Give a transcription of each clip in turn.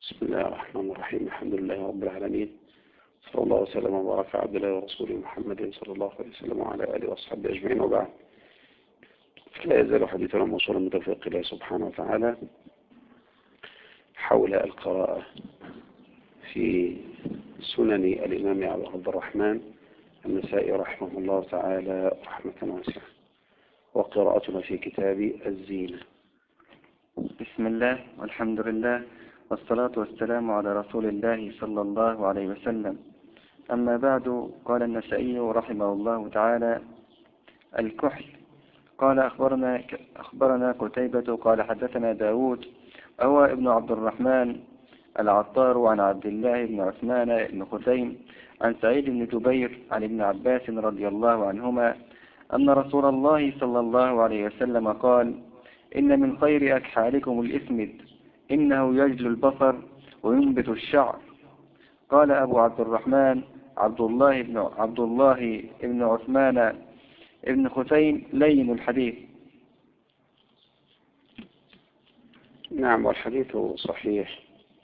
بسم الله الرحمن الرحيم. الحمد لله رب العالمين، صلى الله وسلم وبارك على عبد الله ورسوله محمد صلى الله عليه وسلم وعلى آله وأصحابه أجمعين، وبعد. فلا يزال حديثنا موصولا من توفيق الله سبحانه وتعالى حول القراءة في سنن الإمام أبي عبد الرحمن النسائي رحمه الله تعالى رحمة واسعة، وقراءتنا في كتاب الزينة. بسم الله والحمد لله والصلاة والسلام على رسول الله صلى الله عليه وسلم. أما بعد، قال النسائي رحمه الله تعالى: الكحل. قال أخبرنا قتيبة قال حدثنا داود هو ابن عبد الرحمن العطار عن عبد الله بن عثمان بن خثيم عن سعيد بن جبير عن ابن عباس رضي الله عنهما أن رسول الله صلى الله عليه وسلم قال: إن من خير أكحالكم الإسمد، إنه يجل البصر وينبت الشعر. قال أبو عبد الرحمن عبد الله بن عثمان ابن خثيم لين الحديث. نعم، والحديث صحيح،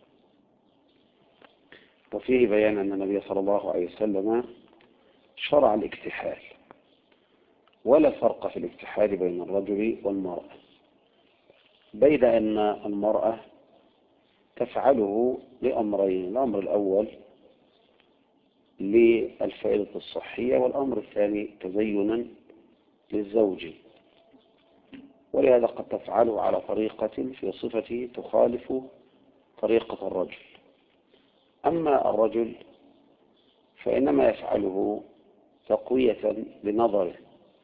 وفيه بيان أن النبي صلى الله عليه وسلم شرع الاكتحال، ولا فرق في الاكتحال بين الرجل والمرأة، بيد أن المرأة تفعله لأمرين: الأمر الأول للفائدة الصحية، والأمر الثاني تزينا للزوج، ولهذا قد تفعله على طريقة في صفته تخالف طريقة الرجل. أما الرجل فإنما يفعله تقوية لنظره،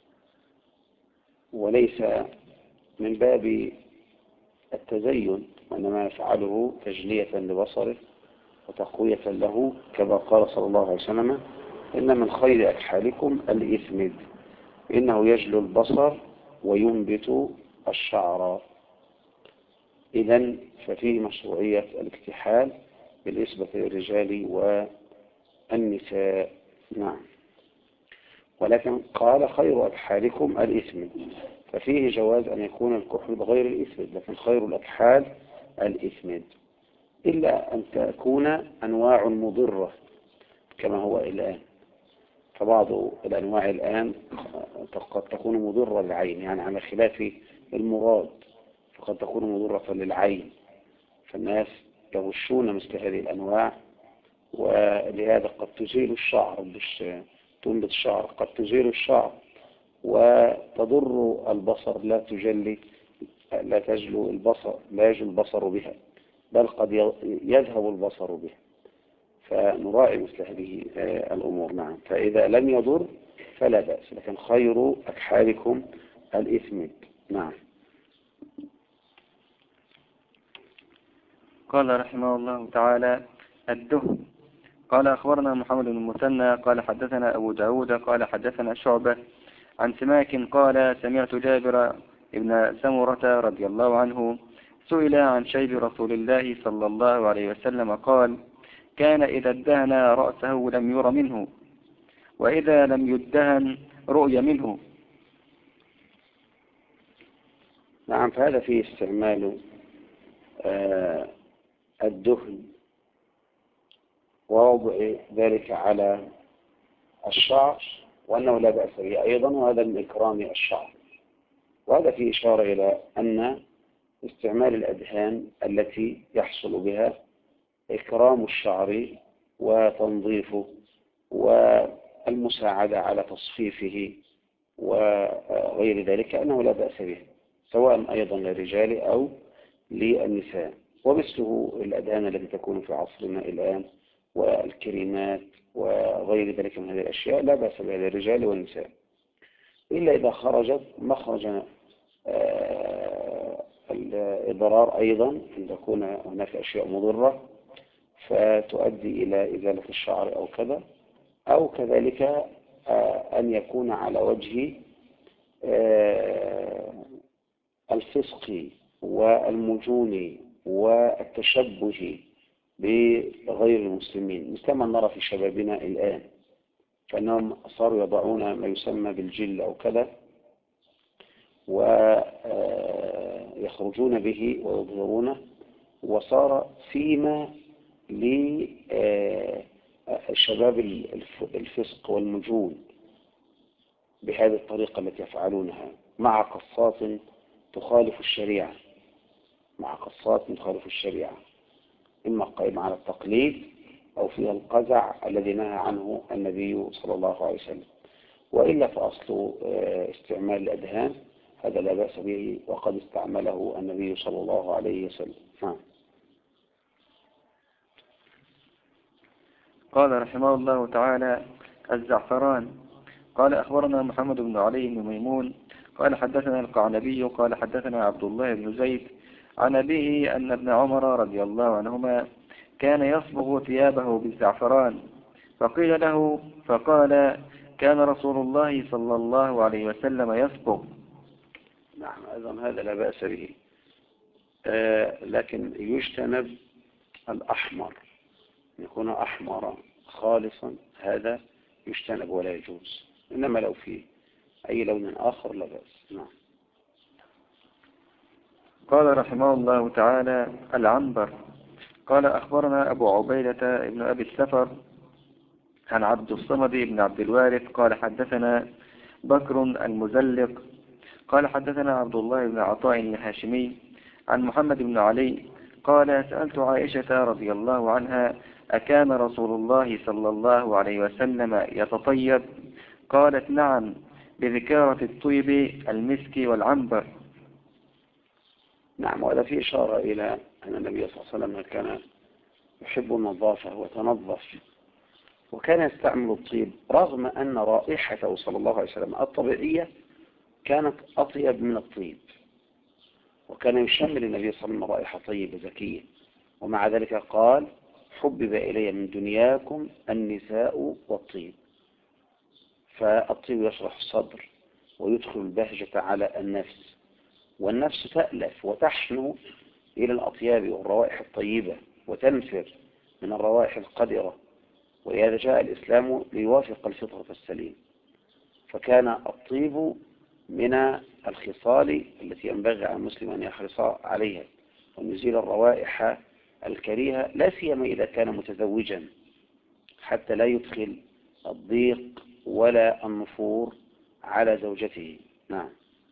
وليس من باب التزين، وإنما يفعله تجلية لبصره وتقوية له، كما قال صلى الله عليه وسلم: إن من خير أكحالكم الإسمد، إنه يجلو البصر وينبت الشعر. إذن ففيه مشروعية الاكتحال بالنسبة للرجال والنساء. نعم، ولكن قال خير أكحالكم الإسمد، ففيه جواز أن يكون الكحل بغير الإسمد، لكن خير الأكحال الإسمد، إلا أن تكون أنواع مضرة كما هو الآن. فبعض الأنواع الآن قد تكون مضرة للعين، يعني على خلاف المراد، فقد تكون مضرة للعين، فالناس يغشون مثل هذه الأنواع، ولهذا قد تزيل الشعر، مش تنبت الشعر، قد تزيل الشعر وتضر البصر، لا تجلو البصر، لا يجلو البصر بها، بل قد يذهب البصر بها، فنراعي مثل هذه الأمور. نعم، فإذا لم يضر فلا بأس، لكن خير أكحالكم الإسمد. نعم. قال رحمه الله تعالى: الدهن. قال أخبرنا محمد بن المثنى قال حدثنا أبو داود قال حدثنا شعبة عن سماك قال: سمعت جابر بن سمرة رضي الله عنه سئل عن شيب رسول الله صلى الله عليه وسلم قال: كان إذا ادهن رأسه لم ير منه، وإذا لم يدهن رؤي منه. نعم، فهذا فيه استعمال الدهن ووضع ذلك على الشعر، وأنه لا بأس به أيضا، وهذا من إكرام الشعر. وهذا فيه إشارة إلى أن استعمال الأدهان التي يحصل بها إكرام الشعر وتنظيفه والمساعدة على تصفيفه وغير ذلك، أنه لا بأس به، سواء أيضا للرجال أو للنساء. ومثله الأدهان التي تكون في عصرنا الآن والكريمات وغير ذلك من هذه الأشياء لا بأس بها للرجال والنساء، إلا إذا خرجت مخرج الإضرار أيضا، أن تكون هناك أشياء مضرة فتؤدي إلى إزالة الشعر أو كذا، أو كذلك أن يكون على وجه الفسق والمجون والتشبه بغير المسلمين، مثل ما نرى في شبابنا الآن، فإنهم صاروا يضعون ما يسمى بالجل أو كذا، ويخرجون به ويظهرونه وصار سيما لشباب الفسق والمجون بهذه الطريقة التي يفعلونها مع قصات تخالف الشريعة، إما قائمة على التقليد أو فيها القزع الذي نهى عنه النبي صلى الله عليه وسلم. وإلا فأصل استعمال الأدهان هذا لا بأس به، وقد استعمله النبي صلى الله عليه وسلم. قال رحمه الله تعالى: الزعفران. قال أخبرنا محمد بن علي بن ميمون قال حدثنا القعنبي قال حدثنا عبد الله بن زيد عن أبيه أن ابن عمر رضي الله عنهما كان يصبغ ثيابه بالزعفران، فقيل له فقال: كان رسول الله صلى الله عليه وسلم يصبغ. نعم، أيضا هذا لا بأس به، لكن يجتنب الأحمر، يكون أحمر خالصا، هذا يجتنب ولا يجوز، إنما لو فيه أي لون آخر لا بأس. نعم. قال رحمه الله تعالى: العنبر. قال أخبرنا أبو عبيدة ابن أبي السفر عن عبد الصمد بن عبد الوارث قال حدثنا بكر المزلق قال حدثنا عبد الله بن عطاء الهاشمي عن محمد بن علي قال: سألت عائشة رضي الله عنها: أكان رسول الله صلى الله عليه وسلم يتطيب؟ قالت: نعم، بذكارة الطيب المسك والعنبر. نعم، وهذا فيه إشارة إلى أن النبي صلى الله عليه وسلم كان يحب النظافة وتنظف، وكان يستعمل الطيب رغم أن رائحته صلى الله عليه وسلم الطبيعية كانت أطيب من الطيب، وكان يشمل النبي صلى الله عليه وسلم رائحة طيبة زكية، ومع ذلك قال: حبب إلي من دنياكم النساء والطيب. فالطيب يشرح الصدر ويدخل البهجة على النفس، والنفس تألف وتحنو إلى الأطياب والروائح الطيبة وتنفر من الروائح القذرة، ولهذا جاء الإسلام ليوافق الفطرة السليم. فكان الطيب من الخصال التي ينبغي على المسلم أن يحرص عليها، وأن يزيل الروائح الكريهة، لا سيما إذا كان متزوجا، حتى لا يدخل الضيق ولا النفور على زوجته. نعم.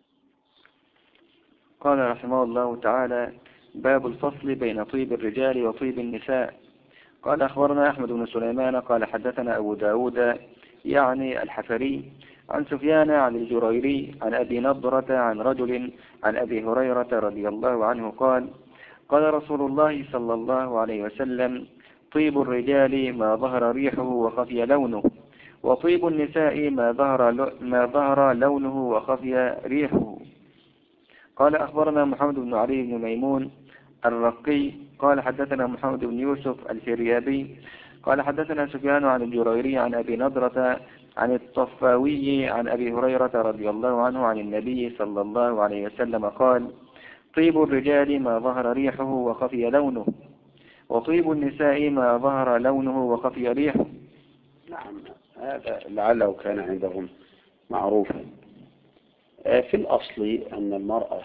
قال رحمه الله تعالى: باب الفصل بين طيب الرجال وطيب النساء. قال أخبرنا أحمد بن سليمان قال حدثنا أبو داود يعني الحفري عن سفيان عن الجريري عن أبي نضرة عن رجل عن أبي هريرة رضي الله عنه قال: قال رسول الله صلى الله عليه وسلم: طيب الرجال ما ظهر ريحه وخفي لونه، وطيب النساء ما ظهر لونه وخفي ريحه. قال أخبرنا محمد بن علي بن ميمون الرقي قال حدثنا محمد بن يوسف الفريابي قال حدثنا سفيان عن الجريري عن أبي نضرة عن الطفاوي عن أبي هريرة رضي الله عنه عن النبي صلى الله عليه وسلم قال: طيب الرجال ما ظهر ريحه وخفي لونه، وطيب النساء ما ظهر لونه وخفي ريحه. نعم، هذا لعله كان عندهم معروفا. في الأصل أن المرأة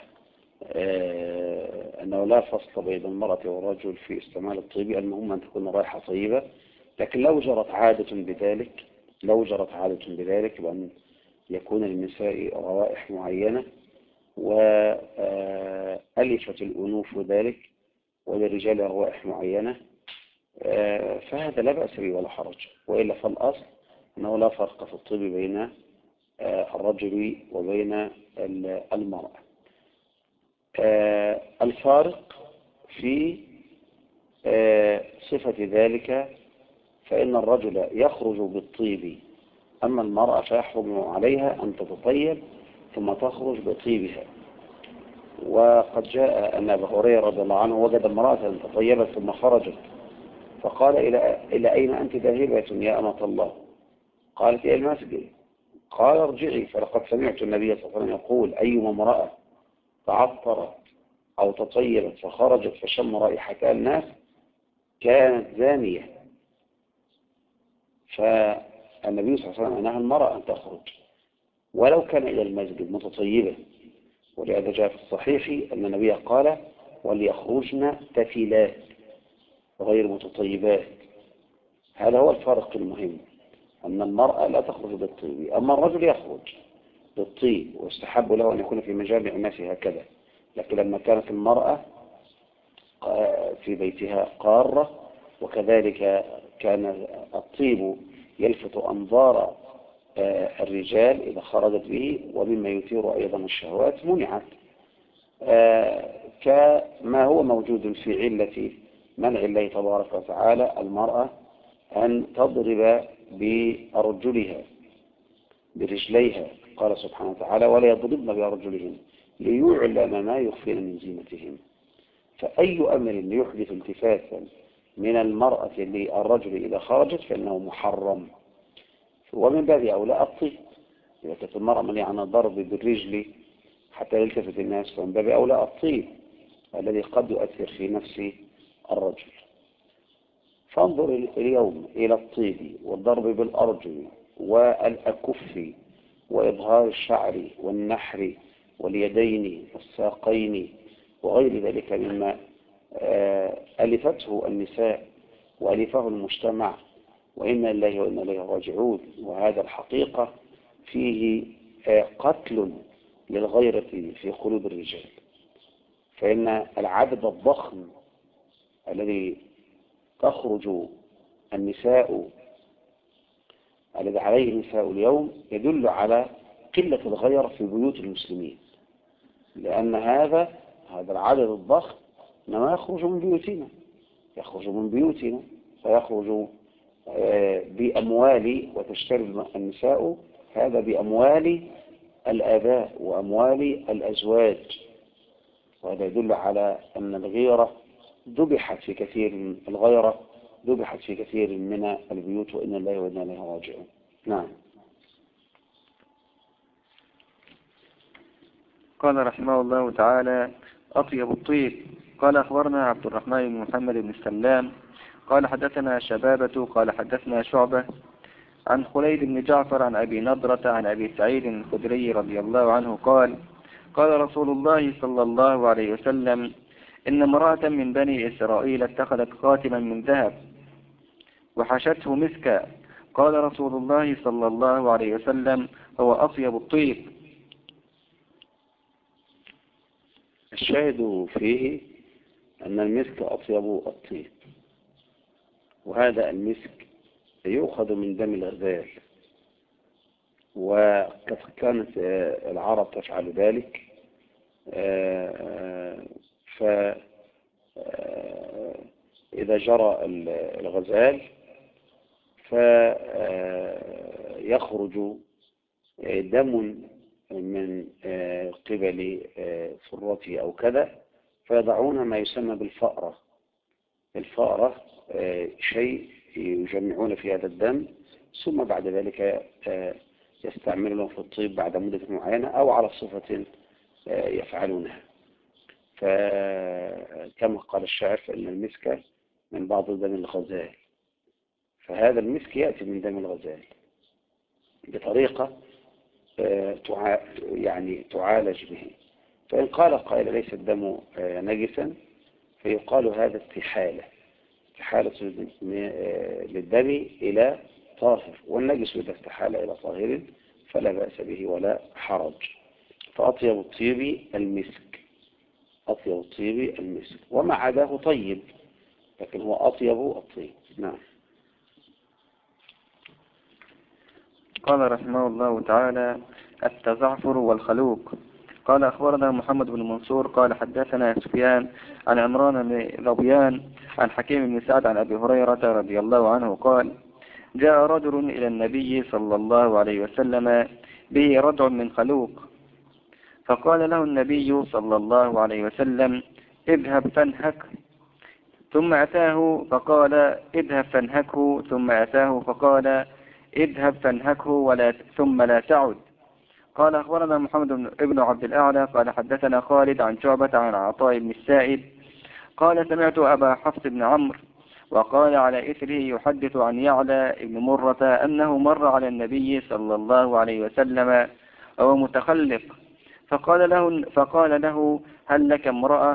أنه لا فصل بين المرأة والرجل في استعمال الطيب، المهم أن تكون رائحة طيبة، لكن لو جرت عادة بذلك بأن يكون للنساء روائح معينة وألفت الأنوف ذلك، وللرجال روائح معينة، فهذا لا بأس به ولا حرج. وإلا فالأصل أنه لا فرق في الطيب بين الرجل وبين المرأة. الفارق في صفة ذلك، فإن الرجل يخرج بالطيب، أما المرأة فيحرم عليها أن تتطيب ثم تخرج بطيبها. وقد جاء أن أبا هريرة رضي الله عنه وجد امرأة تطيبت ثم خرجت، فقال: إلى أين أنت ذاهبة يا أمة الله؟ قالت: إلى المسجد. قال: ارجعي، فلقد سمعت النبي صلى الله عليه وسلم يقول: أيما امرأة تعطرت أو تطيبت فخرجت فشم رائحة الناس كانت زانية. فالنبي صلى الله عليه وسلم نهى المرأة أن تخرج ولو كان إلى المسجد متطيبة، ولهذا جاء في الصحيح أن النبي قال: وليخرجن تفلات غير متطيبات. هذا هو الفرق المهم، أن المرأة لا تخرج بالطيب، أما الرجل يخرج بالطيب ويستحب له أن يكون في مجامع الناس هكذا. لكن لما كانت المرأة في بيتها قارة، وكذلك كان الطيب يلفت أنظار الرجال إذا خرجت به، ومما يثير أيضا الشهوات، منعت، كما هو موجود في علة منع الله تبارك وتعالى المرأة أن تضرب بأرجلها برجليها. قال سبحانه وتعالى: ولا يضربن بأرجلهن ليعلم ما يخفين من زينتهن. فأي أمر يحدث التفاتا من المرأة للرجل إذا خرجت فإنه محرم. ومن باب أولى الطيب، إذا كانت المرأة منع عن الضرب بالرجل حتى يلتفت الناس، فمن باب أولى الطيب الذي قد يؤثر في نفس الرجل. فانظر اليوم إلى الطيب والضرب بالأرجل والأكف وإظهار الشعر والنحر واليدين والساقين وغير ذلك مما ألفته النساء وألفه المجتمع، وإنا لله وإنا إليه راجعون. وهذا الحقيقة فيه قتل للغيرة في قلوب الرجال، فإن العدد الضخم الذي تخرج النساء الذي عليه النساء اليوم يدل على قلة الغيرة في بيوت المسلمين، لأن هذا العدد الضخم إنما يخرج من بيوتنا فيخرج بأموال، وتشتري النساء هذا بأموال الآباء وأموال الأزواج. وهذا يدل على أن الغيرة ذبحت في كثير من البيوت، وإن الله وإنا إليه راجعون. نعم. قال رحمه الله تعالى: أطيب الطيب. قال أخبرنا عبد الرحمن بن محمد بن السلام قال حدثنا شبابة قال حدثنا شعبة عن خليد بن جعفر عن أبي نضرة عن أبي سعيد الخدري رضي الله عنه قال: قال رسول الله صلى الله عليه وسلم: إن امرأة من بني إسرائيل اتخذت خاتما من ذهب وحشته مسكا. قال رسول الله صلى الله عليه وسلم: هو أطيب الطيب. الشاهد فيه أن المسك أطيب الطيب، وهذا المسك يؤخذ من دم الغزال، وكانت العرب تفعل ذلك. فإذا جرى الغزال فيخرج دم من قبل فرته أو كذا، فيضعون ما يسمى بالفأرة. الفأرة شيء يجمعون في هذا الدم، ثم بعد ذلك يستعملونه في الطيب بعد مدة معينة أو على صفة يفعلونها. فكما قال الشاعر: فإن المسك من بعض دم الغزال. فهذا المسك يأتي من دم الغزال بطريقة تعالج به. فإن قال قائل: ليس الدم نجسا، فيقال هذا استحالة للدم إلى طاهر، والنجس إذا استحال إلى طاهر فلا بأس به ولا حرج. فأطيب الطيب المسك، وما عداه طيب، لكن هو أطيب الطيب. نعم. قال رحمه الله تعالى: التزعفر والخلوق. قال أخبرنا محمد بن منصور قال حدثنا سفيان عن عمران بن ظبيان عن حكيم بن سعد عن أبي هريرة رضي الله عنه قال: جاء رجل إلى النبي صلى الله عليه وسلم به ردع من خلوق، فقال له النبي صلى الله عليه وسلم: اذهب فانهك. ثم أتاه فقال: اذهب فانهكه. ثم أتاه فقال: اذهب فانهكه ثم لا تعد. قال أخبرنا محمد بن عبد الأعلى قال حدثنا خالد عن شعبة عن عطاء بن السائب قال: سمعت أبا حفص بن عمرو وقال على إثره يحدث عن يعلى بن مرة أنه مر على النبي صلى الله عليه وسلم وهو متخلق، فقال له: هل لك امرأة؟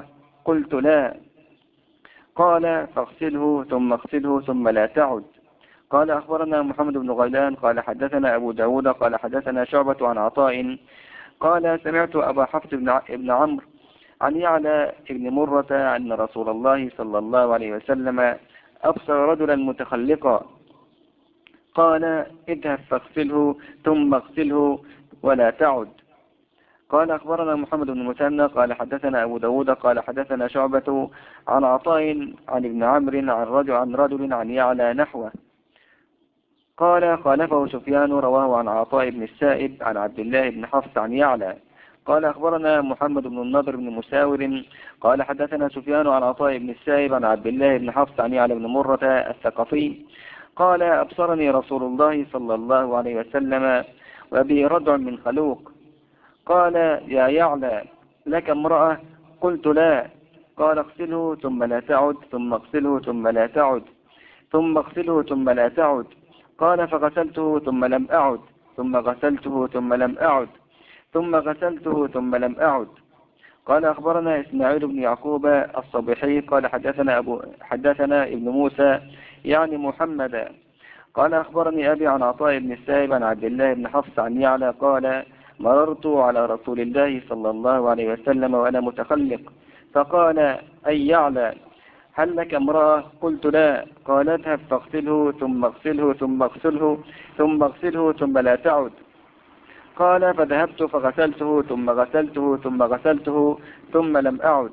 قلت لا. قال فاغسله ثم اغسله ثم لا تعد. قال أخبرنا محمد بن غيلان قال حدثنا أبو داود قال حدثنا شعبة عن عطاء قال سمعت أبا حفص بن عمرو عن يعلى بن مرة أن رسول الله صلى الله عليه وسلم أبصر رجلا متخلقا قال اذهب فاغسله ثم اغسله ولا تعد. قال أخبرنا محمد بن المثنى قال حدثنا أبو داود قال حدثنا شعبة عن عطاء عن ابن عمرو عن رجل عن يعلى نحوه. قال خالفه سفيان رواه عن عطاء بن السائب عن عبد الله بن حفص عن يعلى. قال أخبرنا محمد بن النضر بن مساور قال حدثنا سفيان عن عطاء بن السائب عن عبد الله بن حفص عن يعلى بن مرة الثقفي قال أبصرني رسول الله صلى الله عليه وسلم وأبي ردع من خلوق. قال يا يعلى لك امرأة؟ قلت لا. قال اغسله ثم لا تعد ثم اغسله ثم لا تعد ثم اغسله ثم لا تعد. قال فغسلته ثم لم أعد ثم غسلته ثم لم أعد ثم غسلته ثم لم أعد. قال أخبرنا إسماعيل بن يعقوب الصبيحي قال حدثنا ابن موسى يعني محمد قال أخبرني أبي عن عطاء بن السائب عن عبد الله بن حفص عن يعلى قال مررت على رسول الله صلى الله عليه وسلم وأنا متخلق فقال أي يعلى هل لك امرأة؟ قلت لا. قال اذهب فاغسله ثم اغسله ثم اغسله ثم اغسله ثم لا تعد. قال فذهبت فغسلته ثم غسلته ثم غسلته ثم لم أعد.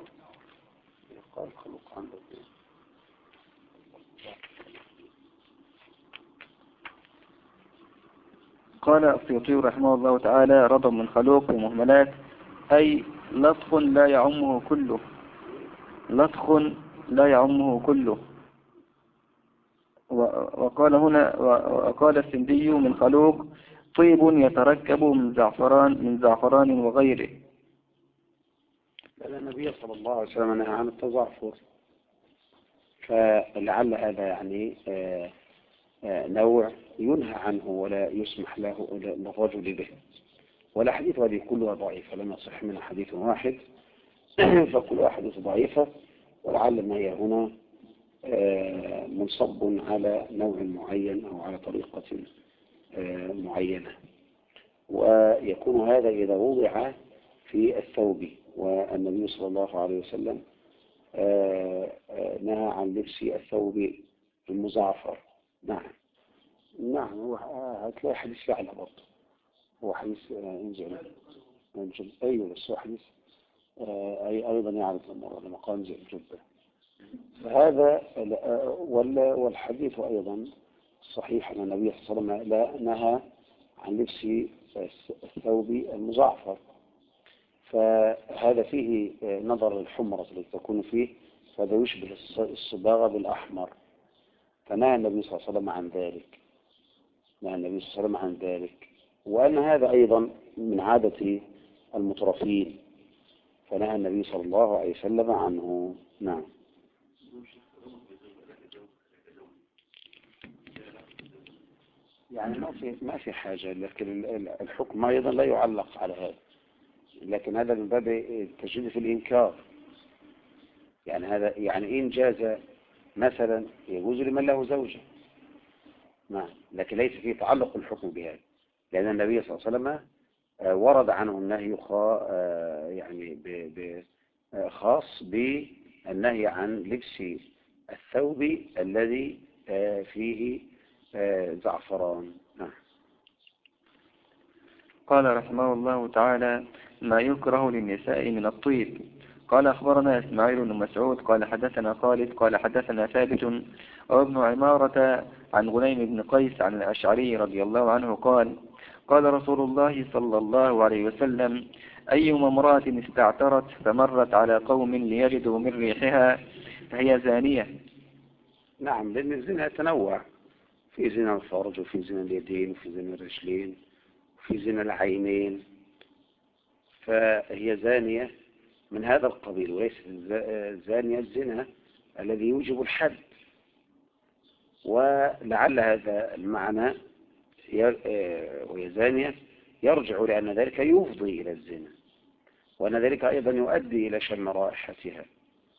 قال السيوطي رحمه الله تعالى رضا من خلوق ومهملات أي لطخ لا يعمه كله، لطخ لا يعمه كله. وقال السندي من خلوق طيب يتركب من زعفران وغيره. النبي صلى الله عليه وسلم نهى عن التزعفر، فلعل هذا يعني نوع ينهى عنه ولا يسمح له للرجل به، والأحاديث هذه كلها ضعيفة، لم يصح منها حديث واحد فكل حديث ضعيفة، ولعل ما هي هنا منصب على نوع معين أو على طريقة معينة. ويكون هذا إذا وضع في الثوب، والنبي صلى الله عليه وسلم نهى عن لبس الثوب المزعفر. نعم هو هتلاقي حديث يعلى برضه، هو حديث انزل أيوه، بس هو حديث أيضا يعرف لما قال انزل الجبة، فهذا والحديث أيضا صحيح أن النبي صلى الله عليه وسلم لا نهى عن لبس الثوب المزعفر، فهذا فيه نظر الحمرة التي تكون فيه، فهذا يشبه الصباغة بالأحمر، فنهى النبي صلى الله عليه وسلم عن ذلك، نهى النبي صلى الله عليه وسلم عن ذلك. وأن هذا أيضا من عادة المترفين، فنهى النبي صلى الله عليه وسلم عنه. نعم. يعني ما في حاجة، لكن الحكم أيضا لا يعلق على هذا، لكن هذا من باب التشديد في الإنكار. يعني هذا يعني إن جاز مثلا يجوز لمن له زوجة، نعم، لكن ليس فيه تعلق الحكم بهذا، لأن النبي صلى الله عليه وسلم ورد عنه النهي يعني خاص بالنهي عن لبس الثوب الذي فيه زعفران. قال رحمه الله تعالى ما يكره للنساء من الطيب. قال أخبرنا إسماعيل بن مسعود قال حدثنا خالد قال حدثنا ثابت وابن عمارة عن غنيم بن قيس عن الأشعري رضي الله عنه قال قال رسول الله صلى الله عليه وسلم أيما امرأة استعترت فمرت على قوم ليجدوا من ريحها فهي زانية. نعم، لأن الزنا يتنوع، في زنا الفرج وفي زنا اليدين وفي زنا الرجلين وفي زنا العينين، فهي زانية من هذا القبيل، وليس زانية الزنا الذي يوجب الحد. ولعل هذا المعنى وهي زانية يرجع لأن ذلك يفضي إلى الزنا، وأن ذلك أيضا يؤدي إلى شم رائحتها،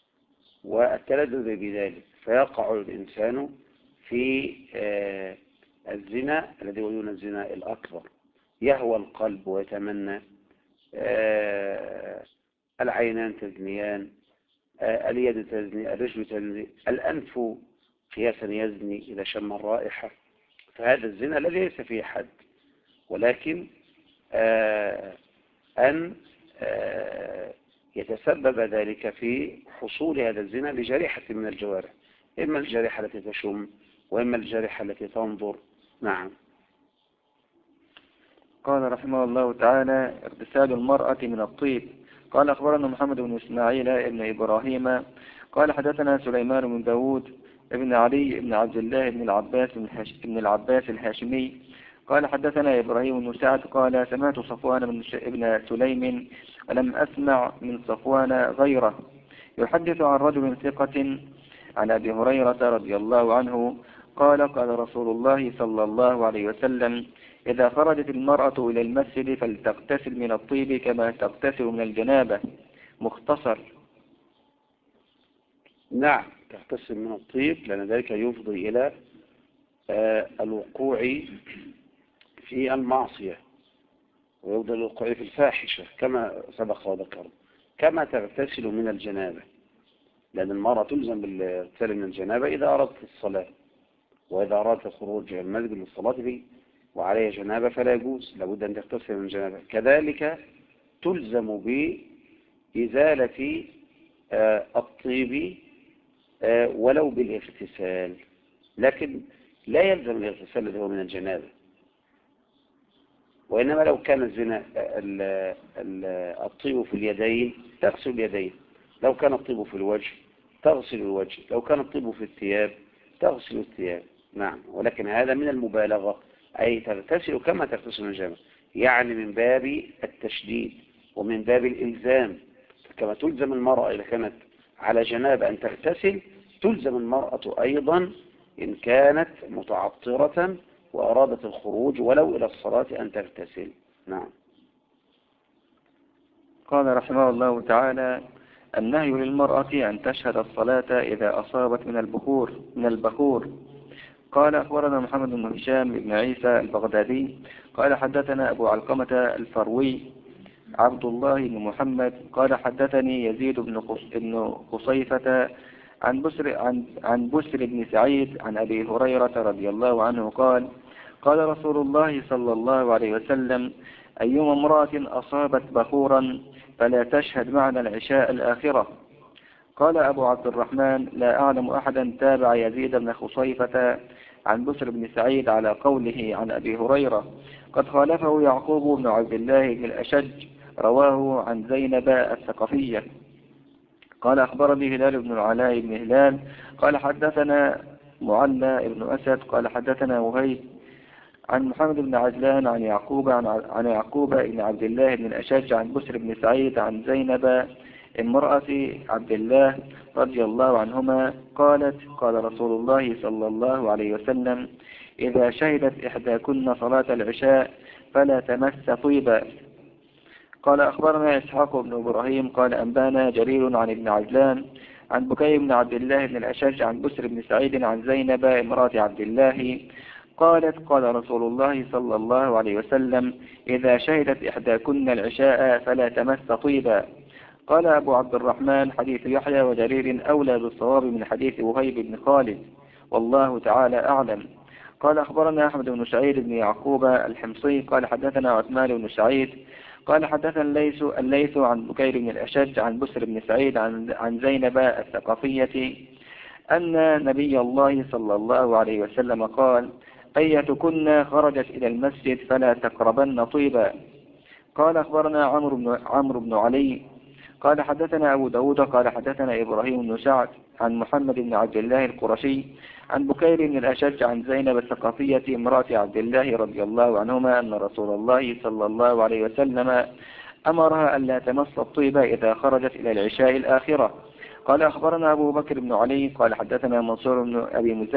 والتلذذ بذلك، فيقع الإنسان في الزنا الذي هو دون الزنا الأكبر. يهوى القلب ويتمنى، العينان تزنيان، اليد تزني، الرجل تزني، الأنف قياسا يزني إذا شم الرائحة. فهذا الزنا الذي ليس فيه حد، ولكن أن يتسبب ذلك في حصول هذا الزنا لجريحة من الجوارح، إما الجريحة التي تشم وإما الجريحة التي تنظر. نعم. قال رحمه الله تعالى: اغتسال المرأة من الطيب. قال أخبرنا محمد بن إسماعيل ابن إبراهيم قال حدثنا سليمان بن داود ابن علي بن عبد الله بن العباس الهاشمي قال حدثنا إبراهيم بن سعد قال سمعت صفوان بن سليم ولم أسمع من صفوان غيره يحدث عن رجل ثقة عن أبي هريرة رضي الله عنه قال قال رسول الله صلى الله عليه وسلم: إذا خرجت المرأة إلى المسجد فلتغتسل من الطيب كما تغتسل من الجنابة. مختصر. نعم، تغتسل من الطيب لأن ذلك يفضي إلى الوقوع في المعصية، ويفضي الوقوع في الفاحشة كما سبق وذكر، كما تغتسل من الجنابة، لأن المرأة تلزم بالاغتسال من الجنابة إذا أردت الصلاة، وإذا أردت الخروج من المسجد للصلاة وعليها جنابة فلا يجوز، لابد أن تغتسل من الجنابة. كذلك تلزم بإزالة الطيب ولو بالاغتسال، لكن لا يلزم الاغتسال الذي هو من الجنابة، وإنما لو كان الطيب في اليدين تغسل اليدين، لو كان الطيب في الوجه تغسل الوجه، لو كان الطيب في الثياب تغسل الثياب. نعم، ولكن هذا من المبالغة، أي تغتسل كما تغتسل من الجنابة، يعني من باب التشديد ومن باب الإلزام. كما تلزم المرأة إذا كانت على جنابة أن تغتسل، تلزم المرأة أيضا إن كانت متعطرة وأرادت الخروج ولو إلى الصلاة أن تغتسل. نعم. قال رحمه الله تعالى: النهي للمرأة أن تشهد الصلاة إذا أصابت من البخور. قال أخبرنا محمد بن هشام بن عيسى البغدادي قال حدثنا أبو علقمة الفروي عبد الله بن محمد قال حدثني يزيد بن قصيفة عن بسر بن سعيد عن أبي هريرة رضي الله عنه قال قال رسول الله صلى الله عليه وسلم: أيما امرأة أصابت بخورا فلا تشهد معنا العشاء الآخرة. قال أبو عبد الرحمن: لا أعلم أحدا تابع يزيد بن خصيفة عن بسر بن سعيد على قوله عن أبي هريرة، قد خالفه يعقوب بن عبد الله بن الأشج رواه عن زينب الثقفية. قال أخبرني هلال بن العلاء بن هلال قال حدثنا معلى بن أسد قال حدثنا وهيب عن محمد بن عجلان عن يعقوب بن عبد الله بن الأشج عن بسر بن سعيد عن زينب امرأة عبد الله رضي الله عنهما قالت قال رسول الله صلى الله عليه وسلم: إذا شهدت إحداكن صلاة العشاء فلا تمس طيبا. قال أخبرنا إسحاق بن إبراهيم قال أنبانا جرير عن ابن عجلان عن بكير بن عبد الله بن الأشج عن بسر بن سعيد عن زينب امرأة عبد الله قالت قال رسول الله صلى الله عليه وسلم: إذا شهدت إحداكن العشاء فلا تمس طيبا. قال أبو عبد الرحمن: حديث يحيى وجرير أولى بالصواب من حديث وهيب بن خالد، والله تعالى أعلم. قال أخبرنا أحمد بن سعيد بن يعقوب الحمصي قال حدثنا عثمان بن سعيد قال حدثنا الليث عن بكير بن الأشج عن بسر بن سعيد عن زينب الثقفية أن نبي الله صلى الله عليه وسلم قال: أيتكن خرجت إلى المسجد فلا تقربن طيبا. قال أخبرنا عمرو بن علي قال حدثنا أبو داود قال حدثنا إبراهيم بن سعد عن محمد بن عبد الله القرشي عن بكير بن الأشج عن زينب الثقفية امرأة عبد الله رضي الله عنهما أن رسول الله صلى الله عليه وسلم أمرها ألا تمس الطيب إذا خرجت إلى العشاء الآخرة. قال أخبرنا أبو بكر بن علي قال حدثنا منصور بن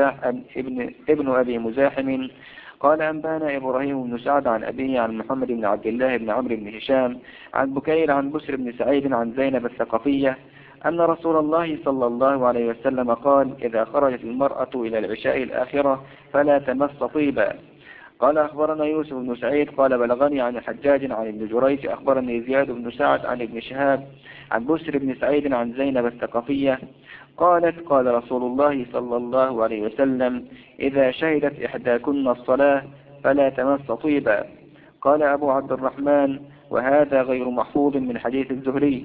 أبي مزاحم قال أنبانا إبراهيم بن سعد عن أبيه عن محمد بن عبد الله بن عمرو بن هشام عن بكير عن بسر بن سعيد عن زينب الثقفية أن رسول الله صلى الله عليه وسلم قال: إذا خرجت المرأة إلى العشاء الآخرة فلا تمس طيبا. قال: أخبرنا يوسف بن سعيد قال: بلغني عن الحجاج عن ابن جريج أخبرني زياد بن سعد عن ابن شهاب عن بسر بن سعيد عن زينب الثقفية قالت: قال رسول الله صلى الله عليه وسلم: إذا شهدت إحداكن الصلاة فلا تمس طيبا. قال أبو عبد الرحمن: وهذا غير محفوظ من حديث الزهري.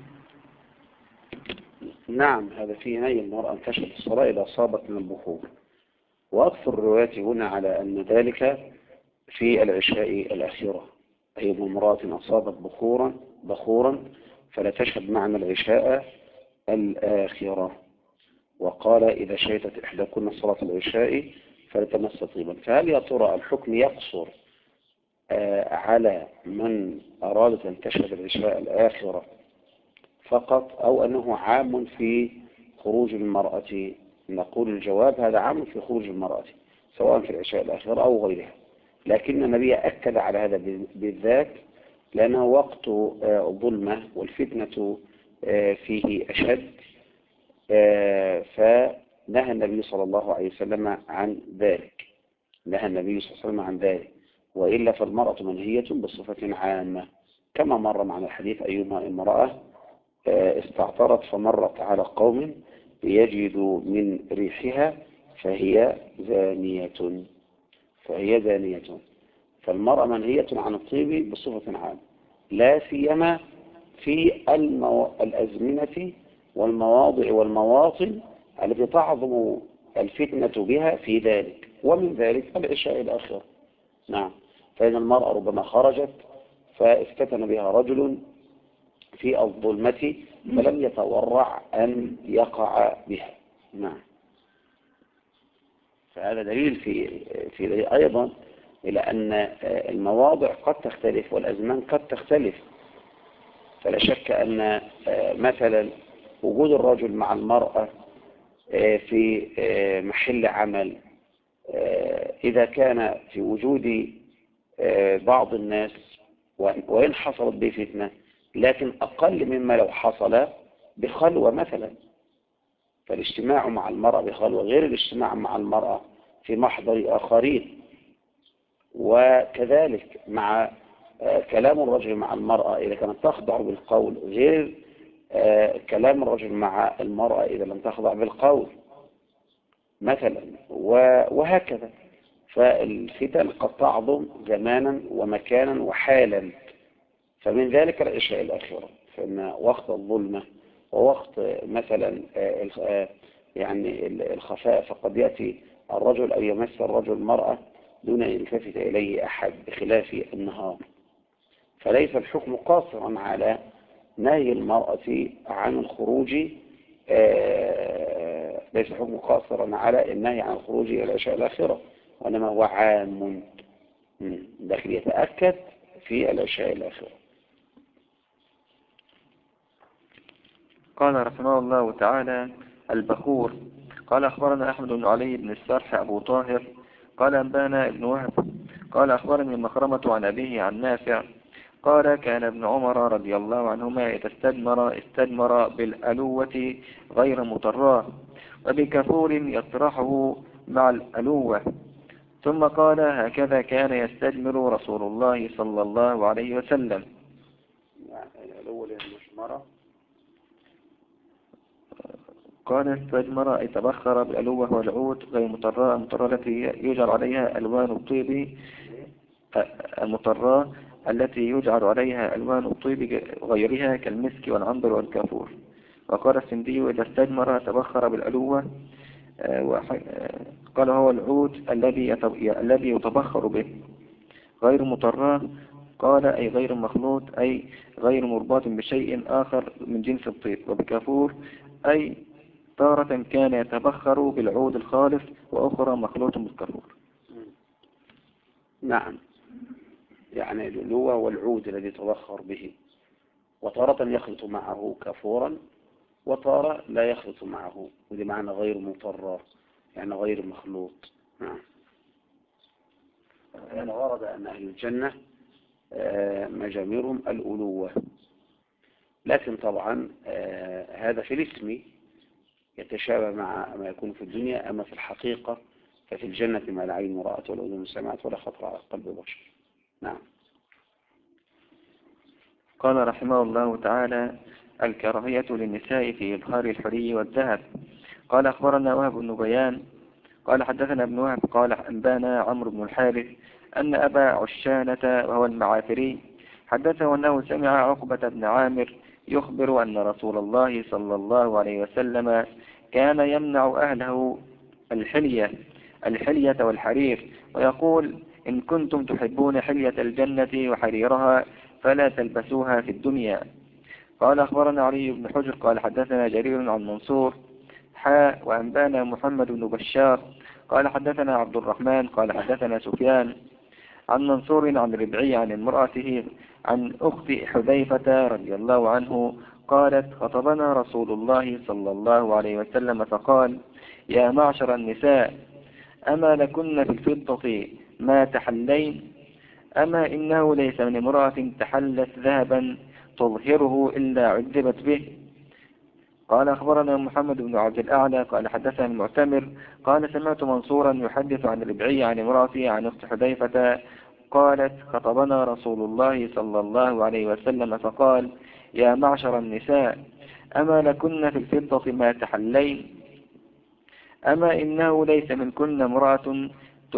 نعم، هذا فيه نهي المرأة أن تشهد الصلاة إذا أصابت من البخور، وأكثر الروايات هنا على أن ذلك في العشاء الأخيرة، أي امرأة أصابت بخورا فلا تشهد معنا العشاء الآخرة. وقال: إذا شهدت إحداكن صلاة العشاء فلا تمس طيبا. فهل يا ترى الحكم يقصر على من أرادت أن تشهد العشاء الآخرة فقط، أو أنه عام في خروج المرأة؟ نقول الجواب: هذا عام في خروج المرأة سواء في العشاء الآخرة أو غيرها، لكن النبي أكد على هذا بالذات لأنه وقت ظلمة والفتنة فيه أشد، فنهى النبي صلى الله عليه وسلم عن ذلك. نهى النبي صلى الله عليه وسلم عن ذلك، وإلا فالمرأة منهية بصفة عامة، كما مر معنا الحديث: أيما امرأة استعطرت فمرت على قوم يجدوا من ريحها فهي زانية. فالمرأة منهية عن الطيب بصفة عامة، لا سيما في الأزمنة والمواضع والمواطن التي تعظم الفتنة بها في ذلك، ومن ذلك العشاء الآخرة. نعم، فإن المرأة ربما خرجت فافتتن بها رجل في الظلمة فلم يتورع أن يقع بها. نعم، فهذا دليل في دليل أيضا إلى أن المواضع قد تختلف والأزمان قد تختلف. فلا شك أن مثلا وجود الرجل مع المرأة في محل عمل، إذا كان في وجود بعض الناس وإن حصلت به فتنة لكن أقل مما لو حصل بخلوة مثلا، فالاجتماع مع المرأة بخلوة غير الاجتماع مع المرأة في محضر آخرين. وكذلك مع كلام الرجل مع المرأة إذا كانت تخضع بالقول غير كلام الرجل مع المرأة إذا لم تخضع بالقول مثلا، وهكذا. فالفتن قد تعظم زمانا ومكانا وحالا، فمن ذلك العشاء الأخيرة، فإن وقت الظلمة ووقت مثلا يعني الخفاء، فقد يأتي الرجل أو يمس الرجل المرأة دون أن يلتفت إليه أحد بخلاف النهار. فليس الحكم قاصرا على نهي المرأة عن الخروج، ليس الحكم قاصرا على النهي عن الخروج إلى العشاء الآخرة، وإنما هو عام لكن يتأكد في العشاء الآخرة. قال رحمه الله تعالى: البخور. قال: أخبرنا أحمد بن علي بن السرح أبو طاهر قال: أنبانا ابن وهب قال: أخبرني مخرمة عن أبيه عن نافع قال: كان ابن عمر رضي الله عنهما إذا استدمر بالألوة غير مطراه وبكفور يطرحه مع الألوة. ثم قال: هكذا كان يستدمر رسول الله صلى الله عليه وسلم. الألوة المشمرة. قال: استدمر أي تبخر بالألوة والعود غير مطراه، المطراه التي يجعل عليها ألوان الطيب، المطراه التي يجعل عليها ألوان الطيب غيرها كالمسك والعنبر والكافور. وقال السندي: إذا استدمر تبخر بالألوة، قال: هو العود الذي يتبخر به. غير مطراه قال: أي غير مخلوط، أي غير مرباط بشيء آخر من جنس الطيب. وبكافور أي تارة كان يتبخر بالعود الخالص وأخرى مخلوط بالكافور. نعم، يعني الألوة والعود الذي يتبخر به، وتارة يخلط معه كافورا وتارة لا يخلط معه، ودي معنى غير مطرى يعني غير مخلوط. نعم. هذا ورد أن أهل الجنة مجاميرهم الألوة، لكن طبعا هذا في الاسم يتشابه مع ما يكون في الدنيا، أما في الحقيقة ففي الجنة ما لا عين رأت ولا أذن سمعت ولا خطر على قلب بشر. نعم. قال رحمه الله تعالى: الكراهية للنساء في إظهار الحلي والذهب. قال أخبرنا وهب بن بيان قال حدثنا ابن وهب قال أنبانا عمرو بن الحارث أن أبا عشانة وهو المعافري حدثه أنه سمع عقبة بن عامر يخبر أن رسول الله صلى الله عليه وسلم كان يمنع أهله الحلية والحرير، ويقول: إن كنتم تحبون حلية الجنة وحريرها فلا تلبسوها في الدنيا. قال أخبرنا علي بن حجر قال حدثنا جرير عن منصور وأنبانا محمد بن بشار قال حدثنا عبد الرحمن قال حدثنا سفيان عن منصور عن ربعي عن امرأته عن أخت حذيفة رضي الله عنه قالت: خطبنا رسول الله صلى الله عليه وسلم فقال: يا معشر النساء، أما لكن في الفضة ما تحلين؟ أما إنه ليس من امرأة تحلت ذهبا تظهره إلا عذبت به. قال أخبرنا محمد بن عبد الأعلى قال حدثنا المعتمر قال سمعت منصورا يحدث عن ربعي عن امرأته عن أخت حذيفة قالت: خطبنا رسول الله صلى الله عليه وسلم فقال: يا معشر النساء، أما لكن في الفضة ما تحلين؟ أما إنه ليس منكن امرأة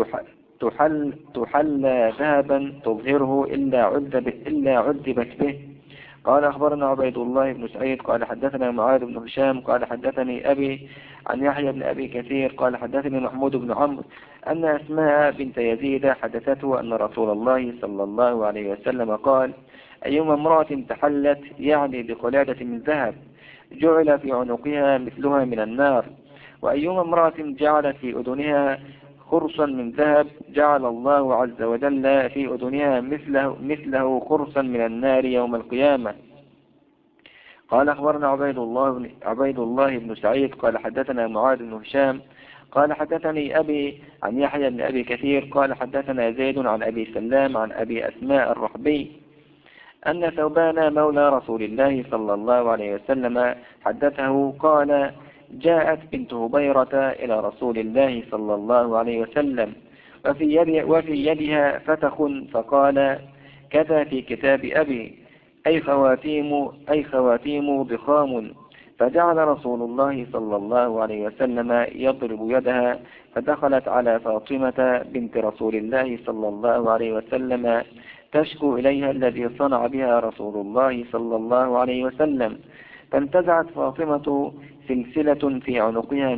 تحل ذهبا تظهره إلا عذبت به. قال أخبرنا عبيد الله بن سعيد قال حدثنا معاذ بن هشام قال حدثني أبي عن يحيى بن أبي كثير قال حدثني محمود بن عمرو أن أسماء بنت يزيد حدثته أن رسول الله صلى الله عليه وسلم قال: أيما امرأة تحلت يعني بقلادة من ذهب جعل في عنقها مثلها من النار، وأيما امرأة جعلت في أذنها خرصا من ذهب جعل الله عز وجل في أذنها مثله خرصا من النار يوم القيامة. قال أخبرنا عبيد الله بن سعيد قال حدثنا معاذ بن هشام قال حدثني أبي عن يحيى بن أبي كثير قال حدثنا زيد عن أبي سلام عن أبي أسماء الرحبي أن ثوبان مولى رسول الله صلى الله عليه وسلم حدثه قال: جاءت بنت هبيرة إلى رسول الله صلى الله عليه وسلم وفي يدها فتخ فقال: كذا في كتاب أبي أي خواتيم ضخام. فجعل رسول الله صلى الله عليه وسلم يضرب يدها، فدخلت على فاطمة بنت رسول الله صلى الله عليه وسلم تشكو إليها الذي صنع بها رسول الله صلى الله عليه وسلم، فانتزعت فاطمة سلسلة في عنقها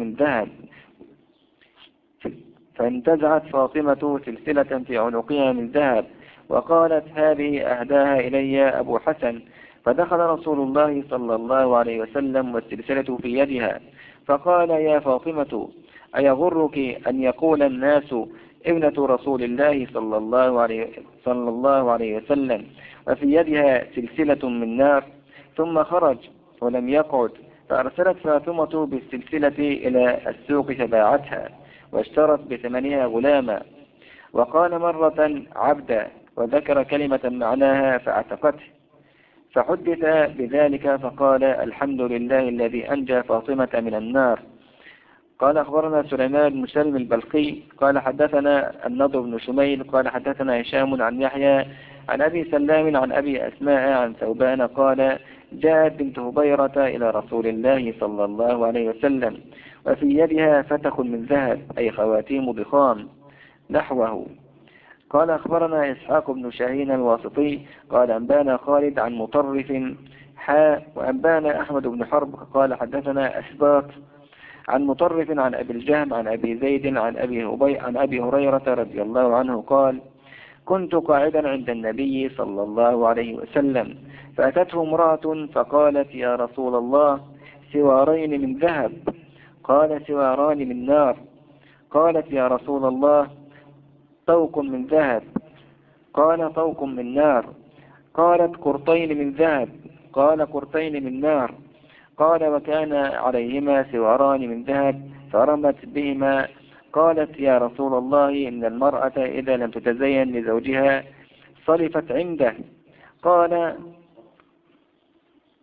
من ذهب وقالت: هذه أهداها إلي أبو حسن. فدخل رسول الله صلى الله عليه وسلم والسلسلة في يدها، فقال: يا فاطمة، أيغرك أن يقول الناس ابنة رسول الله صلى الله عليه وسلم وفي يدها سلسلة من نار؟ ثم خرج ولم يقعد، فأرسلت فاطمة بالسلسلة إلى السوق فباعتها واشترت بثمنها غلاما، وقال مرة عبدا، وذكر كلمة معناها فاعتقته، فحدث بذلك فقال: الحمد لله الذي أنجى فاطمة من النار. قال أخبرنا سليمان بن سلم البلخي قال حدثنا النضر بن شميل قال حدثنا هشام عن يحيى عن أبي سلام عن أبي أسماء عن ثوبان قال: جاءت بنت هبيرة إلى رسول الله صلى الله عليه وسلم وفي يدها فتخ من ذهب أي خواتيم ضخام نحوه. قال أخبرنا إسحاق بن شاهين الواسطي قال أنبانا خالد عن مطرف وأنبانا أحمد بن حرب قال حدثنا أسباط عن مطرف عن أبي الجهم عن أبي زيد عن أبي هريرة رضي الله عنه قال: كنت قاعدا عند النبي صلى الله عليه وسلم فأتته امرأة فقالت: يا رسول الله، سوارين من ذهب. قال: سواران من نار. قالت: يا رسول الله، طوق من ذهب. قال: طوق من نار. قالت: قرطين من ذهب. قال: قرطين من نار. قال: وكان عليهما سواران من ذهب فرمت بهما. قالت: يا رسول الله، إن المرأة إذا لم تتزين لزوجها صلفت عنده. قال: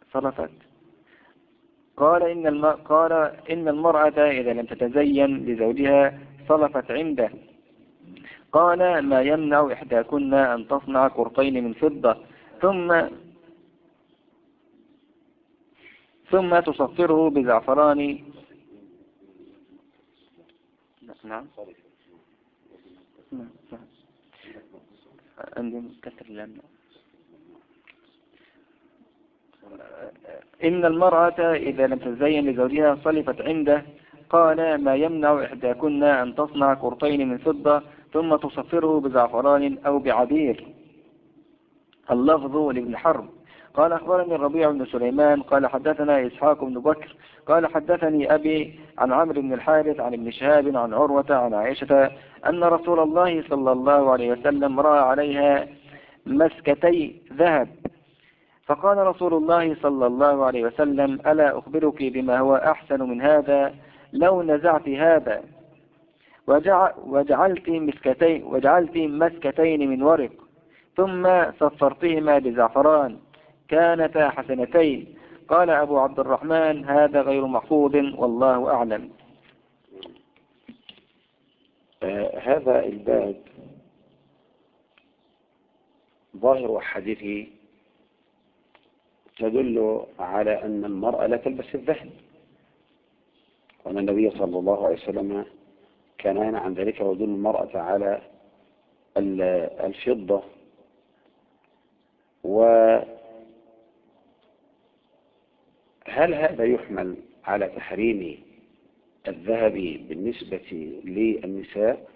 صرفت. قال إن المرأة إذا لم تتزين لزوجها صرفت عنده. قال ما يمنع إحداكن أن تصنع قرطين من فضة ثم تصفره بزعفران. نعم عندي كسر اللام. إن المرأة إذا لم تزين لزوجها صلفت عنده. قال ما يمنع إحداكن أن تصنع قرطين من فضة ثم تصفره بزعفران أو بعبير. اللفظ لابن حرب. قال أخبرني الربيع بن سليمان قال حدثنا إسحاق بن بكر قال حدثني أبي عن عمرو بن الحارث عن ابن شهاب عن عروة عن عائشة أن رسول الله صلى الله عليه وسلم رأى عليها مسكتي ذهب. فقال رسول الله صلى الله عليه وسلم ألا أخبرك بما هو أحسن من هذا لو نزعت هذا وجعلت مسكتين من ورق ثم صفرتهما بزعفران كانتا حسنتين. قال أبو عبد الرحمن هذا غير محفوظ والله أعلم. هذا الباب ظاهر حديثه تدل على أن المرأة لا تلبس الذهب، وأن النبي صلى الله عليه وسلم كان ينهى عن ذلك ويدل المرأة على الفضة. وهل هذا يحمل على تحريم الذهب بالنسبة للنساء؟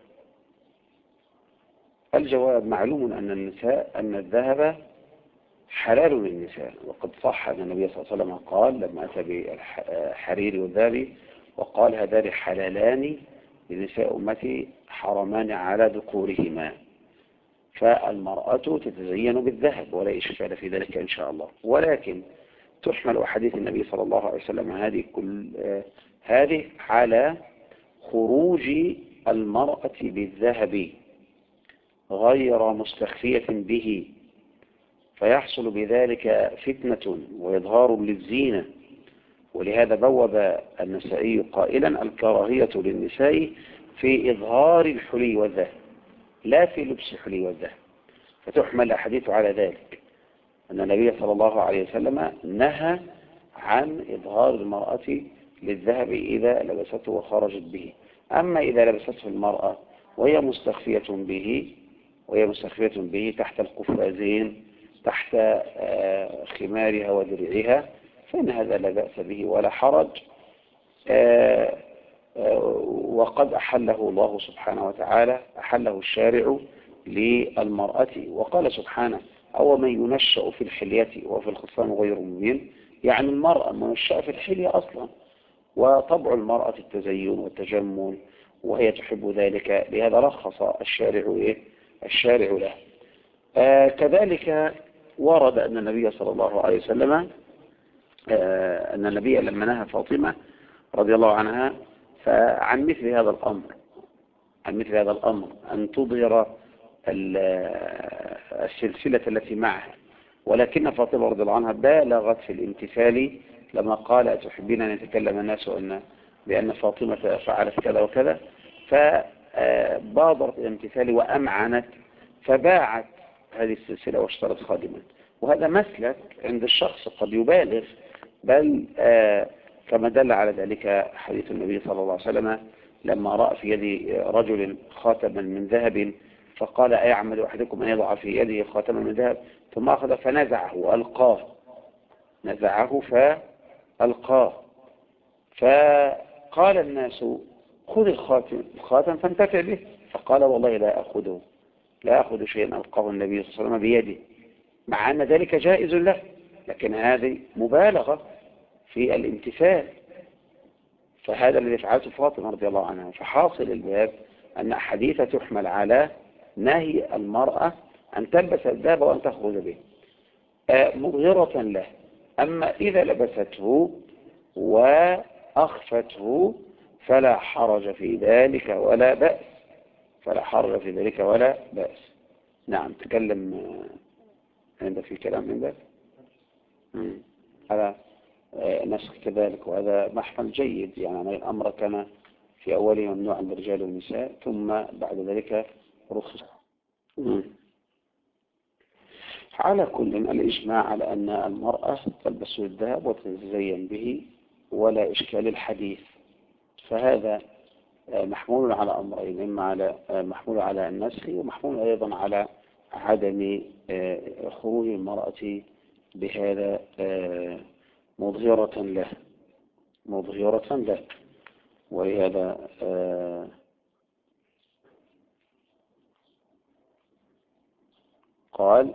الجواب معلوم أن الذهب حلال للنساء، وقد صح أن النبي صلى الله عليه وسلم قال لما أتى بالحرير والذهب وقال هذان حلالان لنساء أمتي حرمان على ذكورهما. فالمرأة تتزين بالذهب ولا إشكال في ذلك إن شاء الله، ولكن تحمل أحاديث النبي صلى الله عليه وسلم هذه على خروج المرأة بالذهب غير مستخفية به، فيحصل بذلك فتنة وإظهار للزينة. ولهذا بوب النسائي قائلا الكراهية للنساء في إظهار الحلي والذهب لا في لبس الحلي والذهب، فتحمل الأحاديث على ذلك أن النبي صلى الله عليه وسلم نهى عن إظهار المرأة للذهب إذا لبسته وخرجت به. أما إذا لبسته المرأة وهي مستخفية به تحت القفازين تحت خمارها ودرعها فإن هذا لا بأس به ولا حرج، وقد أحله الله سبحانه وتعالى، أحله الشارع للمرأة. وقال سبحانه أو من ينشأ في الحلية وفي الخصام غير مبين، يعني المرأة منشأة في الحلية أصلا، وطبع المرأة التزين والتجمل وهي تحب ذلك، لهذا رخص الشارع له. كذلك ورد أن النبي صلى الله عليه وسلم أن النبي لما نهى فاطمة رضي الله عنها فعن مثل هذا الأمر أن تظهر السلسلة التي معها، ولكن فاطمة رضي الله عنها بالغت في الامتثال لما قال أتحبين أن يتكلم الناس بأن فاطمة فعلت كذا وكذا، فبادرت الامتثال وأمعنت فباعت هذه السلسلة واشترت خادما. وهذا مسلك عند الشخص قد يبالغ، بل كما دل على ذلك حديث النبي صلى الله عليه وسلم لما رأى في يد رجل خاتما من ذهب فقال أيعمد أحدكم أن يضع في يده خاتما من ذهب، ثم أخذ فنزعه وألقاه، فألقاه، فقال الناس خذ الخاتم فانتفع به، فقال والله لا أخذ شيئا ألقاه النبي صلى الله عليه وسلم بيده، مع أن ذلك جائز له، لكن هذه مبالغة في الامتثال. فهذا الذي فعلته فاطمة رضي الله عنها. فحاصل الباب أن حديثة تحمل على نهي المرأة أن تلبس الذهب وأن تخرج به مظهرة له. أما إذا لبسته وأخفته فلا حرج في ذلك ولا بأس. نعم. تكلم عند في كلام عندك. على نسخ كذلك، وهذا محمل جيد. يعني الأمر كان في أوله ممنوعا للرجال والنساء، ثم بعد ذلك رخص. على كل الإجماع على أن المرأة تلبس الذهب وتتزين به ولا إشكال الحديث، فهذا محمول على أمرين، إما على محمول على النسخ، ومحمول أيضا على عدم خروج المرأة بهذا مظهرة له. ولهذا قال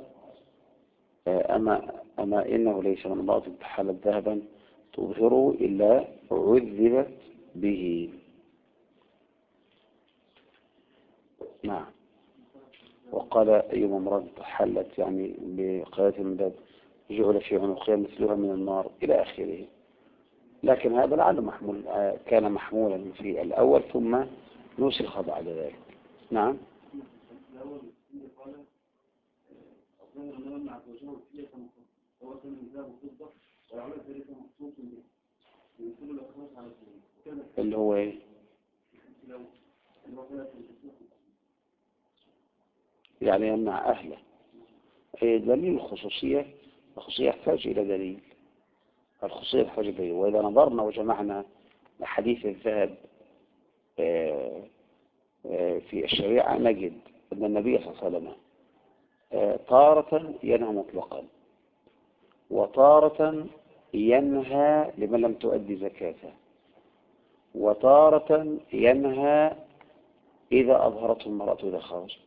أما إنه ليس من امرأة تحلت ذهبا تظهره إلا عذبت به. نعم. وقال أيما امرأة تحلت يعني بقيادة من ذهب جعل في عنقها مثلها من النار إلى آخره. لكن هذا لعله محمول كان محمولا في الأول ثم نسخ بعد ذلك. نعم. اللي هو ايه؟ يعني يمنع أهله. دليل الخصوصية يحتاج إلى دليل. الخصوصية يحتاج إلى دليل. وإذا نظرنا وجمعنا حديث الذهب في الشريعة نجد أن النبي صلى الله عليه وسلم تارة ينهى مطلقا، وتارة ينهى لمن لم تؤدي زكاته، وتارة ينهى إذا أظهرته المرأة إذا خرجت.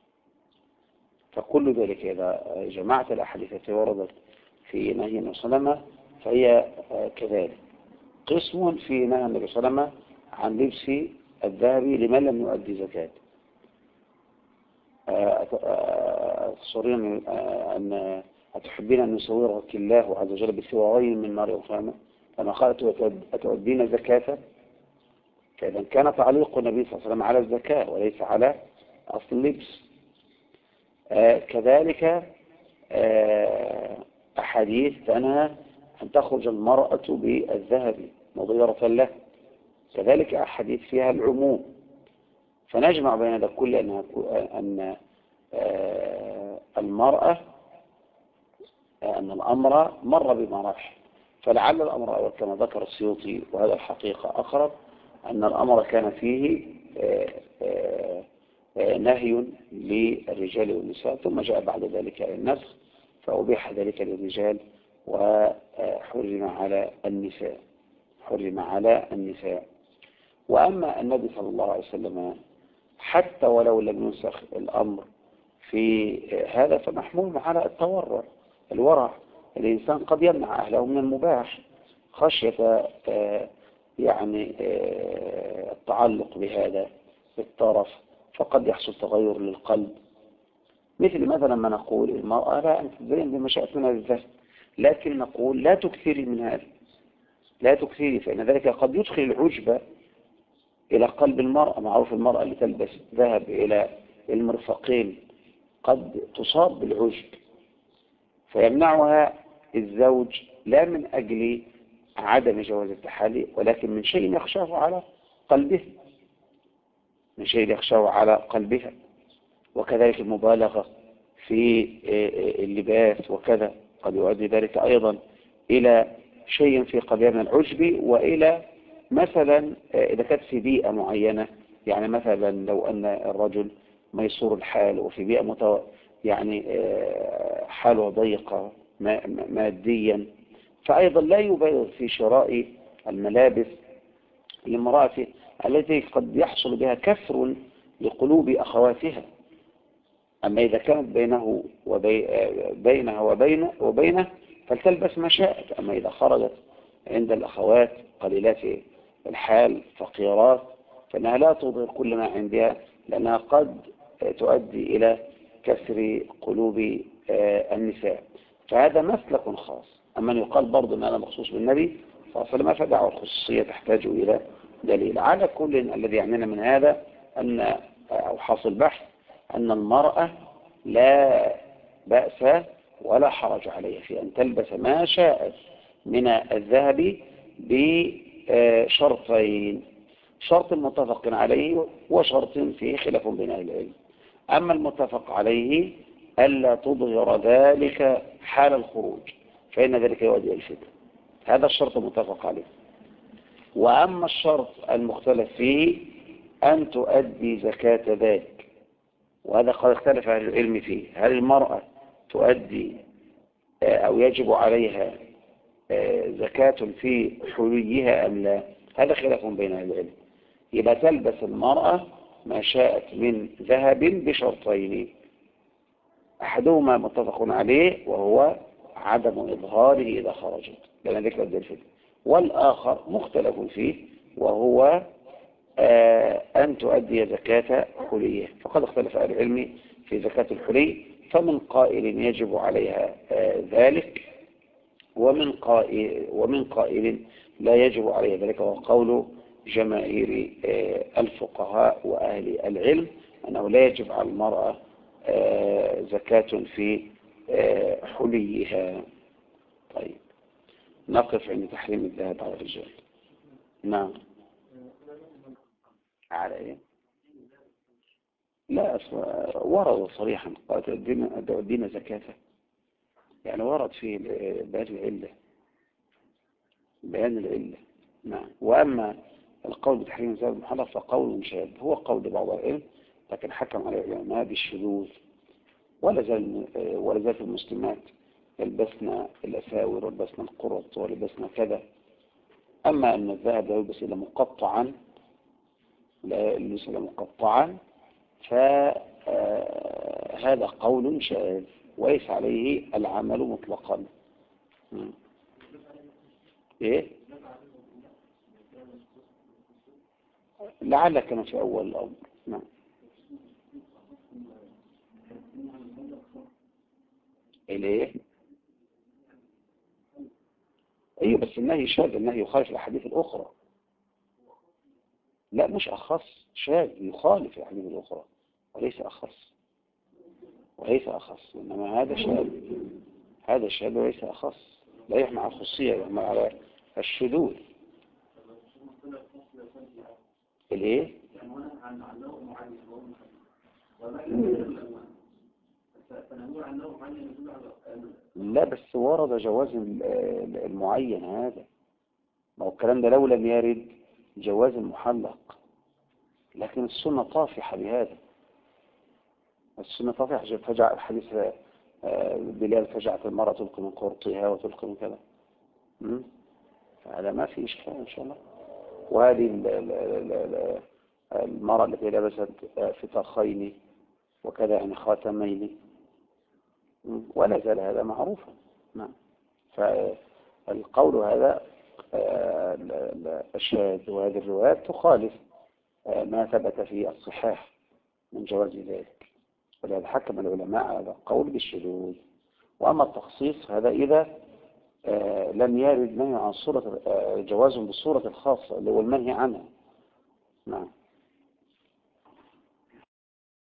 فكل ذلك إذا جمعت الأحاديث التي وردت في نهي النبي صلى الله عليه وسلم فهي كذلك. قسم في نهي النبي صلى الله عليه وسلم عن لبس الذهب لمن لم يؤدي زكاته. تصورين أن أتحبين أن يصورك الله عز وجل بثوارين من نار يوم، كما قالت أتؤدين زكاة. فإذا كان تعليق النبي صلى الله عليه وسلم على الزكاة وليس على أصل اللبس. كذلك أحاديث تنهى أن تخرج المرأة بالذهب مضيرة له، كذلك أحاديث فيها العموم. فنجمع بين ذلك كل أن المرأة أن الأمر مر بمراحل. فلعل الأمر كما ذكر السيوطي، وهذا الحقيقة أقرب، أن الأمر كان فيه نهي للرجال والنساء، ثم جاء بعد ذلك النسخ فأبيح ذلك للرجال وحرم على النساء. وأما النبي صلى الله عليه وسلم حتى ولو لم ينسخ الأمر في هذا فمحمول على الورع. الإنسان قد يمنع أهله من المباح خشية يعني التعلق بهذا الطرف، فقد يحصل تغير للقلب. مثلا ما نقول المرأة لا أن تتزين بما شاءت من الذهب، لكن نقول لا تكثري من هذا، لا تكثري، فإن ذلك قد يدخل العجب إلى قلب المرأة. معروف المرأة اللي تلبس ذهب إلى المرفقين قد تصاب بالعجب، فيمنعها الزوج لا من أجل عدم جواز التحلي، ولكن من شيء يخشاه على قلبها. وكذلك المبالغة في اللباس وكذا قد يؤدي ذلك أيضا إلى شيء في قلبها من العجب، وإلى مثلا إذا كانت في بيئة معينة، يعني مثلا لو أن الرجل ميسور الحال وفي بيئة يعني حاله ضيقة ماديا، فأيضا لا يبالغ في شراء الملابس لامرأته التي قد يحصل بها كسر لقلوب أخواتها. أما إذا كانت بينها وبينه فلتلبس ما شاءت. أما إذا خرجت عند الأخوات قليلات الحال فقيرات فإنها لا تظهر كل ما عندها، لأنها قد تؤدي إلى كسر قلوب النساء. فهذا مسلك خاص. أما أن يقال برضو أن هذا مخصوص بالنبي صلى الله عليه وسلم فدعوة الخصوصية تحتاج إلى دليل. على كل الذي يعنينا من هذا أو حاصل بحث أن المرأة لا بأس ولا حرج عليها في أن تلبس ما شاءت من الذهب بشرطين: شرط متفق عليه وشرط فيه خلاف بين أهل العلم. أما المتفق عليه ألا تظهر ذلك حال الخروج، فإن ذلك يؤدي إلى الفتنة. هذا الشرط المتفق عليه. وأما الشرط المختلف فيه أن تؤدي زكاة ذلك، وهذا قد اختلف أهل العلم فيه: هل المرأة تؤدي أو يجب عليها زكاة في حليها أم لا؟ هذا خلاف بين أهل العلم. يبقى تلبس المرأة ما شاءت من ذهب بشرطين: أحدهما متفق عليه وهو عدم إظهاره إذا خرجت، لأن ذلك يؤدي الفتنة. والآخر مختلف فيه وهو أن تؤدي زكاة حليه. فقد اختلف أهل العلم في زكاة الحلي، فمن قائل يجب عليها ذلك، ومن قائل لا يجب عليها ذلك، وهو قول جماهير الفقهاء وأهل العلم أنه لا يجب على المرأة زكاة في حليها. طيب، نقف عند تحريم الذهب على الرجال. نعم. على ايه؟ لا، ورد صريحا قال تؤدين زكاة، يعني ورد فيه بيان العلة. نعم. وأما القول بتحريم الذهب المحلى فقول شاذ، هو قول بعض العلم، لكن حكم عليه العلماء بالشذوذ. ولا زالت المسلمات يلبسن الأساور ولبسن القرط ولبسن كذا. أما أن الذهب يلبس إلا مقطعا، لا يلبس إلا مقطعا، فهذا قول شاذ وليس عليه العمل مطلقا. إيه؟ لعل كما في أول الأمر. نعم. إليه؟ أيوه، بس النهي شاذ، النهي يخالف الأحاديث الأخرى. لا، مش أخص، شاذ يخالف الأحاديث الأخرى وليس أخص، إنما هذا شاذ وليس أخص، لا يحمل على الخصية، يحمل على الشذوذ. الإيه؟ لا، بس ورد جواز المعين هذا. ما هو الكلام ده لو لم يرد جواز المحلق، لكن السنة طافحة بهذا. السنة طافحة، فجاء الحديث بلال: فجعت المرأة تلقي من قرطها وتلقي من كذا. فهذا ما في إشكال إن شاء الله. وهذه المرأة التي لبست فتاخين وكذا، يعني خاتمين، ولا زال هذا معروفا. نعم. فالقول هذا الشاذ، وهذه الروايات تخالف ما ثبت في الصحاح من جواز ذلك، ولهذا حكم العلماء على هذا القول بالشذوذ. وأما التخصيص هذا إذا لم يرد نهي عن صورة جواز بالصورة الخاصة اللي هو المنهي عنها. نعم.